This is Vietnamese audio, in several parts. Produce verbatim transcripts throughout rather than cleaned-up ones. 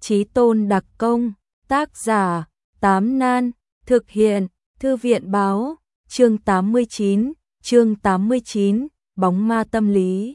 Chí tôn đặc công, tác giả, Tám Nan, thực hiện, Thư viện báo, chương tám mươi chín, chương tám mươi chín, bóng ma tâm lý.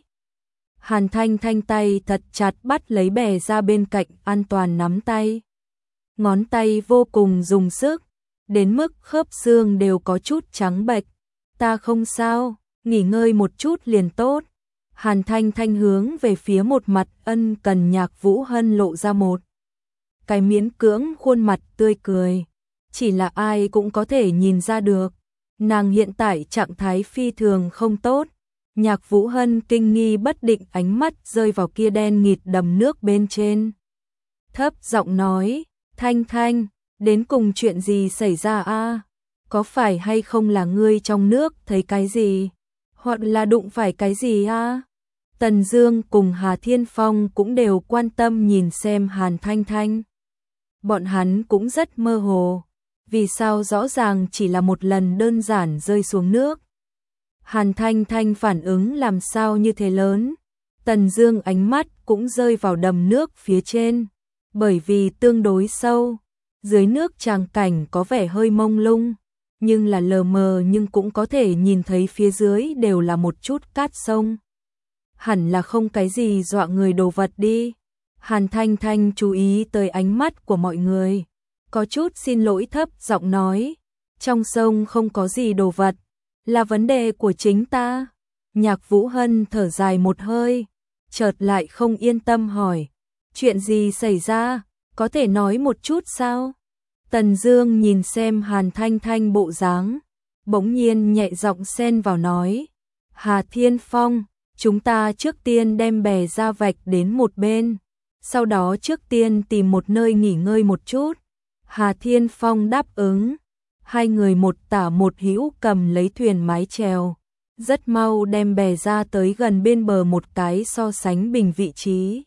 Hàn Thanh Thanh tay thật chặt bắt lấy bè ra bên cạnh, an toàn nắm tay. Ngón tay vô cùng dùng sức, đến mức khớp xương đều có chút trắng bệch. Ta không sao, nghỉ ngơi một chút liền tốt. Hàn Thanh Thanh hướng về phía một mặt ân cần Nhạc Vũ Hân lộ ra một cái miễn cưỡng khuôn mặt tươi cười. Chỉ là ai cũng có thể nhìn ra được, nàng hiện tại trạng thái phi thường không tốt. Nhạc Vũ Hân kinh nghi bất định, ánh mắt rơi vào kia đen nghịt đầm nước bên trên. Thấp giọng nói, Thanh Thanh, đến cùng chuyện gì xảy ra a? Có phải hay không là ngươi trong nước thấy cái gì? Hoặc là đụng phải cái gì a? Tần Dương cùng Hà Thiên Phong cũng đều quan tâm nhìn xem Hàn Thanh Thanh. Bọn hắn cũng rất mơ hồ, vì sao rõ ràng chỉ là một lần đơn giản rơi xuống nước. Hàn Thanh Thanh phản ứng làm sao như thế lớn. Tần Dương ánh mắt cũng rơi vào đầm nước phía trên, bởi vì tương đối sâu, dưới nước tràng cảnh có vẻ hơi mông lung, nhưng là lờ mờ nhưng cũng có thể nhìn thấy phía dưới đều là một chút cát sông. Hẳn là không cái gì dọa người đồ vật đi. Hàn Thanh Thanh chú ý tới ánh mắt của mọi người, có chút xin lỗi thấp giọng nói, trong sông không có gì đồ vật, là vấn đề của chính ta. Nhạc Vũ Hân thở dài một hơi, chợt lại không yên tâm hỏi, chuyện gì xảy ra, có thể nói một chút sao? Tần Dương nhìn xem Hàn Thanh Thanh bộ dáng, bỗng nhiên nhẹ giọng xen vào nói, Hà Thiên Phong, chúng ta trước tiên đem bè ra vạch đến một bên, sau đó trước tiên tìm một nơi nghỉ ngơi một chút. Hà Thiên Phong đáp ứng, hai người một tả một hữu cầm lấy thuyền mái chèo, rất mau đem bè ra tới gần bên bờ một cái so sánh bình vị trí.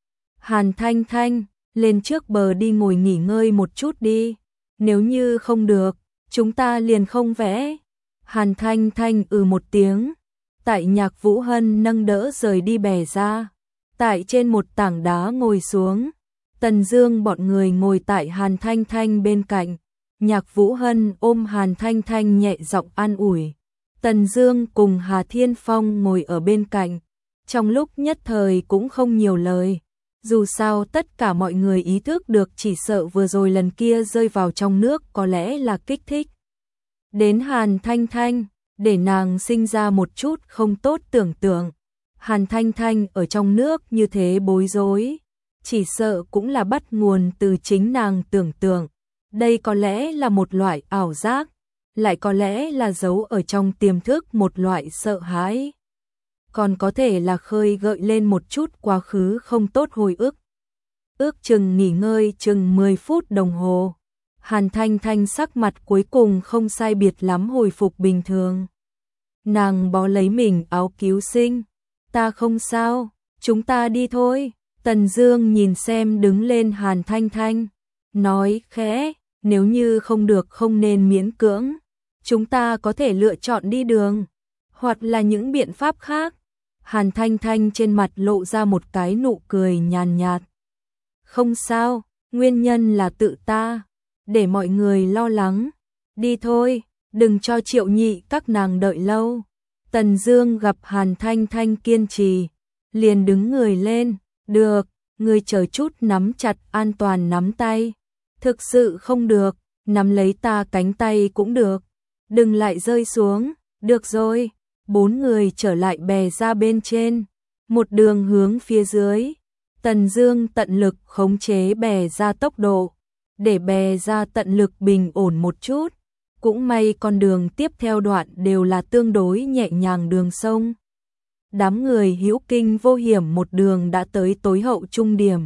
Hàn Thanh Thanh, lên trước bờ đi ngồi nghỉ ngơi một chút đi, nếu như không được, chúng ta liền không vẽ. Hàn Thanh Thanh ừ một tiếng, tại Nhạc Vũ Hân nâng đỡ rời đi bè ra, tại trên một tảng đá ngồi xuống. Tần Dương bọn người ngồi tại Hàn Thanh Thanh bên cạnh, Nhạc Vũ Hân ôm Hàn Thanh Thanh nhẹ giọng an ủi. Tần Dương cùng Hà Thiên Phong ngồi ở bên cạnh, trong lúc nhất thời cũng không nhiều lời. Dù sao tất cả mọi người ý thức được chỉ sợ vừa rồi lần kia rơi vào trong nước có lẽ là kích thích đến Hàn Thanh Thanh, để nàng sinh ra một chút không tốt tưởng tượng. Hàn Thanh Thanh ở trong nước như thế bối rối, chỉ sợ cũng là bắt nguồn từ chính nàng tưởng tượng. Đây có lẽ là một loại ảo giác, lại có lẽ là giấu ở trong tiềm thức một loại sợ hãi, còn có thể là khơi gợi lên một chút quá khứ không tốt hồi ức. Ước chừng nghỉ ngơi chừng mười phút đồng hồ, Hàn Thanh Thanh sắc mặt cuối cùng không sai biệt lắm hồi phục bình thường. Nàng bó lấy mình áo cứu sinh, ta không sao, chúng ta đi thôi. Tần Dương nhìn xem đứng lên Hàn Thanh Thanh, nói khẽ, nếu như không được không nên miễn cưỡng, chúng ta có thể lựa chọn đi đường, hoặc là những biện pháp khác. Hàn Thanh Thanh trên mặt lộ ra một cái nụ cười nhàn nhạt. Không sao, nguyên nhân là tự ta, để mọi người lo lắng. Đi thôi, đừng cho Triệu Nhị các nàng đợi lâu. Tần Dương gặp Hàn Thanh Thanh kiên trì, liền đứng người lên, được, ngươi chờ chút nắm chặt an toàn nắm tay. Thực sự không được, nắm lấy ta cánh tay cũng được, đừng lại rơi xuống. Được rồi. Bốn người trở lại bè ra bên trên, một đường hướng phía dưới. Tần Dương tận lực khống chế bè ra tốc độ, để bè ra tận lực bình ổn một chút. Cũng may con đường tiếp theo đoạn đều là tương đối nhẹ nhàng đường sông. Đám người hữu kinh vô hiểm một đường đã tới tối hậu trung điểm.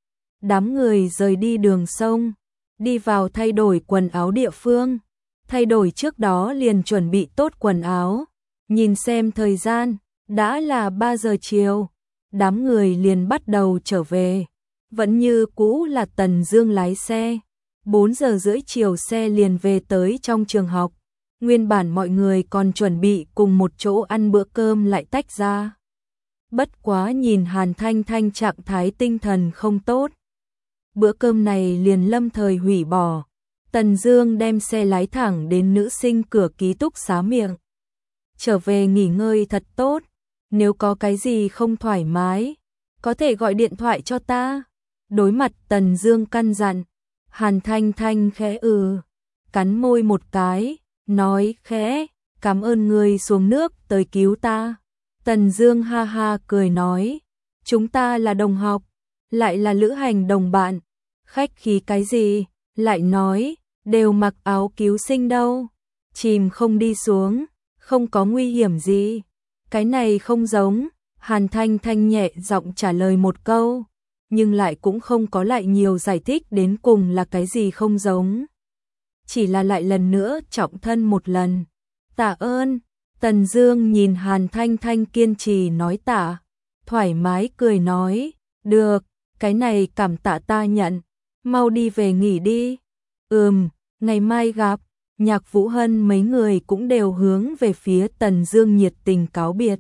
Đám người rời đi đường sông, đi vào thay đổi quần áo địa phương. Thay đổi trước đó liền chuẩn bị tốt quần áo. Nhìn xem thời gian, đã là ba giờ chiều, đám người liền bắt đầu trở về. Vẫn như cũ là Tần Dương lái xe, bốn giờ rưỡi chiều xe liền về tới trong trường học. Nguyên bản mọi người còn chuẩn bị cùng một chỗ ăn bữa cơm lại tách ra. Bất quá nhìn Hàn Thanh Thanh trạng thái tinh thần không tốt, bữa cơm này liền lâm thời hủy bỏ. Tần Dương đem xe lái thẳng đến nữ sinh cửa ký túc xá miệng. Trở về nghỉ ngơi thật tốt, nếu có cái gì không thoải mái, có thể gọi điện thoại cho ta. Đối mặt Tần Dương căn dặn, Hàn Thanh Thanh khẽ ừ, cắn môi một cái, nói khẽ, cảm ơn ngươi xuống nước tới cứu ta. Tần Dương ha ha cười nói, chúng ta là đồng học, lại là lữ hành đồng bạn, khách khí cái gì, lại nói, đều mặc áo cứu sinh đâu, chìm không đi xuống, không có nguy hiểm gì. Cái này không giống, Hàn Thanh Thanh nhẹ giọng trả lời một câu, nhưng lại cũng không có lại nhiều giải thích đến cùng là cái gì không giống. Chỉ là lại lần nữa trọng thân một lần. Tạ ơn. Tần Dương nhìn Hàn Thanh Thanh kiên trì nói tạ, thoải mái cười nói, được, cái này cảm tạ ta nhận, mau đi về nghỉ đi. Ừm, ngày mai gặp. Nhạc Vũ Hân mấy người cũng đều hướng về phía Tần Dương nhiệt tình cáo biệt.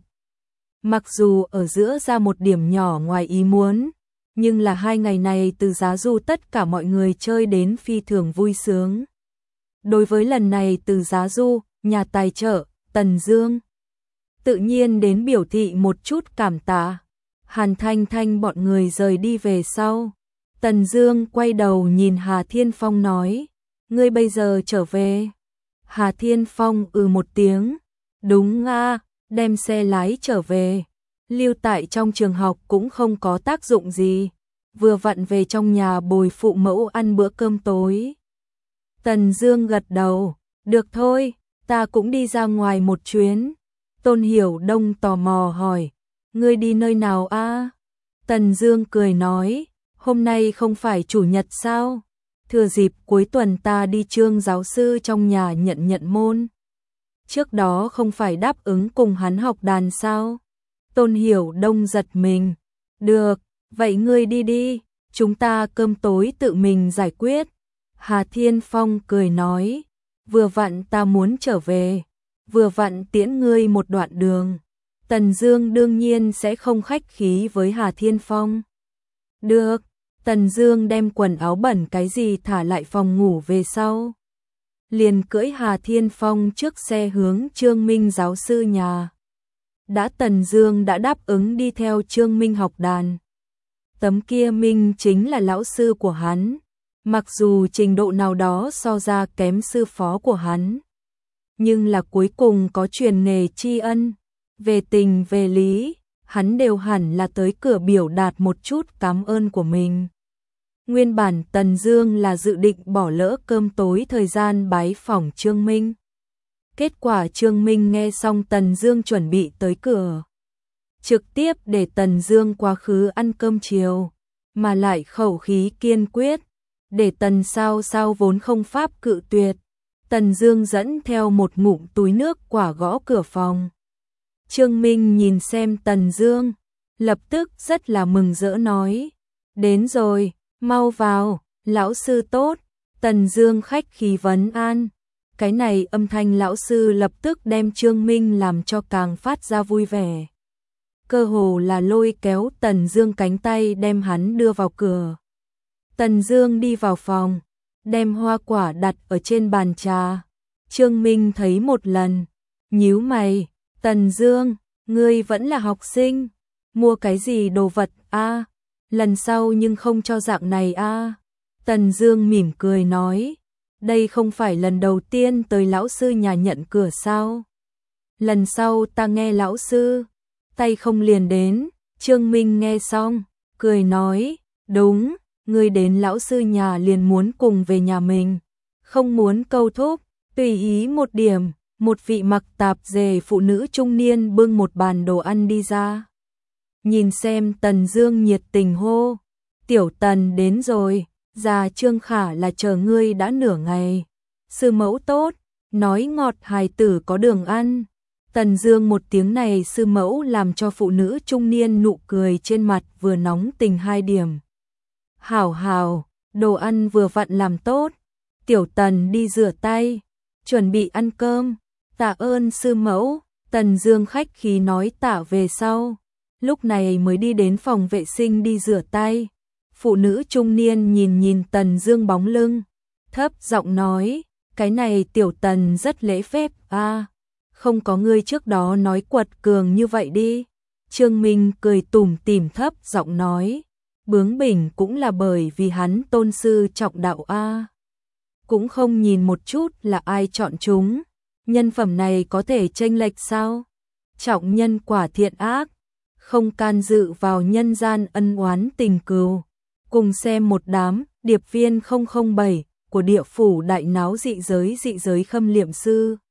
Mặc dù ở giữa ra một điểm nhỏ ngoài ý muốn, nhưng là hai ngày này từ Giá Du tất cả mọi người chơi đến phi thường vui sướng. Đối với lần này từ Giá Du, nhà tài trợ, Tần Dương tự nhiên đến biểu thị một chút cảm tạ. Hàn Thanh Thanh bọn người rời đi về sau, Tần Dương quay đầu nhìn Hà Thiên Phong nói, ngươi bây giờ trở về. Hà Thiên Phong ừ một tiếng, đúng a, đem xe lái trở về, lưu tại trong trường học cũng không có tác dụng gì, vừa vặn về trong nhà bồi phụ mẫu ăn bữa cơm tối. Tần Dương gật đầu, được thôi, ta cũng đi ra ngoài một chuyến. Tôn Hiểu Đông tò mò hỏi, ngươi đi nơi nào a? Tần Dương cười nói, hôm nay không phải chủ nhật sao? Thừa dịp cuối tuần ta đi Trương giáo sư trong nhà nhận nhận môn. Trước đó không phải đáp ứng cùng hắn học đàn sao? Tôn Hiểu Đông giật mình. Được, vậy ngươi đi đi, chúng ta cơm tối tự mình giải quyết. Hà Thiên Phong cười nói, vừa vặn ta muốn trở về, vừa vặn tiễn ngươi một đoạn đường. Tần Dương đương nhiên sẽ không khách khí với Hà Thiên Phong. Được. Tần Dương đem quần áo bẩn cái gì thả lại phòng ngủ về sau, liền cưỡi Hà Thiên Phong trước xe hướng Trương Minh giáo sư nhà. Đã Tần Dương đã đáp ứng đi theo Trương Minh học đàn. Tấm kia Minh chính là lão sư của hắn, mặc dù trình độ nào đó so ra kém sư phó của hắn, nhưng là cuối cùng có truyền nghề tri ân, về tình về lý, hắn đều hẳn là tới cửa biểu đạt một chút cảm ơn của mình. Nguyên bản Tần Dương là dự định bỏ lỡ cơm tối thời gian bái phỏng Trương Minh. Kết quả Trương Minh nghe xong Tần Dương chuẩn bị tới cửa, trực tiếp để Tần Dương quá khứ ăn cơm chiều, mà lại khẩu khí kiên quyết, để Tần Sao Sao vốn không pháp cự tuyệt. Tần Dương dẫn theo một ngụm túi nước quả gõ cửa phòng. Trương Minh nhìn xem Tần Dương, lập tức rất là mừng rỡ nói, đến rồi. Mau vào, lão sư tốt. Tần Dương khách khí vấn an. Cái này âm thanh lão sư lập tức đem Trương Minh làm cho càng phát ra vui vẻ. Cơ hồ là lôi kéo Tần Dương cánh tay đem hắn đưa vào cửa. Tần Dương đi vào phòng, đem hoa quả đặt ở trên bàn trà. Trương Minh thấy một lần, nhíu mày, Tần Dương, ngươi vẫn là học sinh, mua cái gì đồ vật a? Lần sau nhưng không cho dạng này a. Tần Dương mỉm cười nói, đây không phải lần đầu tiên tới lão sư nhà nhận cửa sao? Lần sau ta nghe lão sư, tay không liền đến. Trương Minh nghe xong, cười nói, đúng, ngươi đến lão sư nhà liền muốn cùng về nhà mình, không muốn câu thúc, tùy ý một điểm. Một vị mặc tạp dề phụ nữ trung niên bưng một bàn đồ ăn đi ra. Nhìn xem Tần Dương nhiệt tình hô, tiểu Tần đến rồi, già Trương Khả là chờ ngươi đã nửa ngày. Sư mẫu tốt, nói ngọt hài tử có đường ăn. Tần Dương một tiếng này sư mẫu làm cho phụ nữ trung niên nụ cười trên mặt vừa nóng tình hai điểm. Hảo hảo, đồ ăn vừa vặn làm tốt, tiểu Tần đi rửa tay, chuẩn bị ăn cơm. Tạ ơn sư mẫu. Tần Dương khách khí nói tạ về sau, lúc này mới đi đến phòng vệ sinh đi rửa tay. Phụ nữ trung niên nhìn nhìn Tần Dương bóng lưng, thấp giọng nói, cái này tiểu Tần rất lễ phép a, không có ngươi trước đó nói quật cường như vậy đi. Trương Minh cười tủm tỉm thấp giọng nói, bướng bỉnh cũng là bởi vì hắn tôn sư trọng đạo a, cũng không nhìn một chút là ai chọn chúng, nhân phẩm này có thể chênh lệch sao? Trọng nhân quả thiện ác, không can dự vào nhân gian ân oán tình cừu. Cùng xem một đám điệp viên không không bảy của địa phủ đại náo dị giới dị giới khâm liệm sư.